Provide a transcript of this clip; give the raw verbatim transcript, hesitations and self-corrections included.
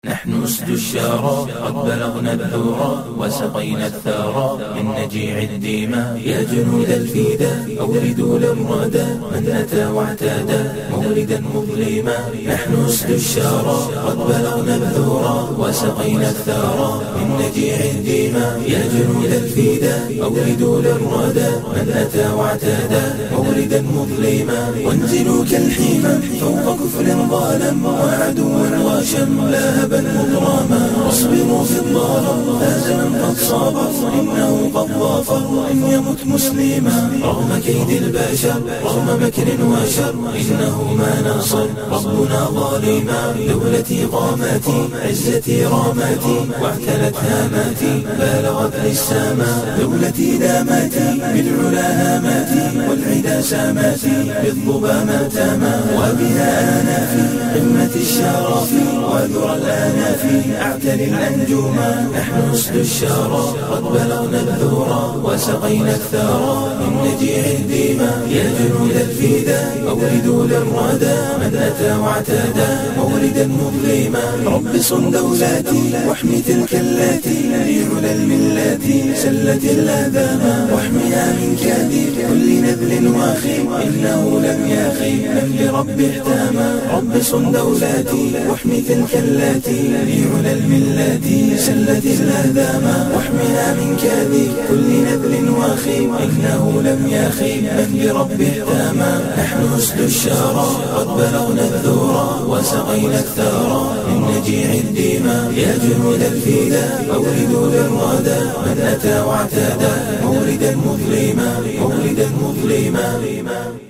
نحن أسد الشارى قد بلغنا الذورى وسقينا الثارى من نجيع الديماء. يا جنود الفيدا أوردوا الأمرادا من أتى واعتادى مولدا مظلما. نحن أسد الشارى قد بلغنا الذورى وسقينا الثارى من نجيع الديماء. يا جنود الفيدا أوردوا الأمرادا من أتى واعتادى مولدا مظلما. وانزلوا كالحيما فوق كفر ظالم وعدو واشم لاهبا مضراما. واصبروا في الضرر فاز من قد صابر إنه قد ظافر إن يمت مسلما. رغم كيد البشر رغم مكر وشر إنه ما نصر ربنا ظالما. دولتي قاماتي عزتي راماتي واعتلت هاماتي بالغت للسماء. دولتي داماتي بالعلا هاماتي والعدا ساماتي بالظبا ماتما. وبها أنا في قمة الشرف وذرى الآناف أعتلي الأنجوما. نحن أسد الشارى قد بلغنا الذورى وسقينا الثارى من نجيع الديماء. يا جنود الفيدا أوردوا للردى من أتى واعتادى مولدا مظلما. رب صن دولاتي واحمي تلك اللاتي لعلى الملات سلت الآذاما. واحمها من كاد كل نذل واخي إنه لم يخي من لرب احتاما. رب صن دولاتي واحمي تلك اللاتي لعلى الملات سلت الآذاما. واحمها من كاد كل نذل واخي إنه لم يخي من لرب احتاما. نحن أسد الشارى قد بلغنا الذورى وسقينا الثارى من نجيع الديماء. يا جنود الفيدا أوردوا للردى من أتى واعتادى مولدا مظلما مولدا مظلما.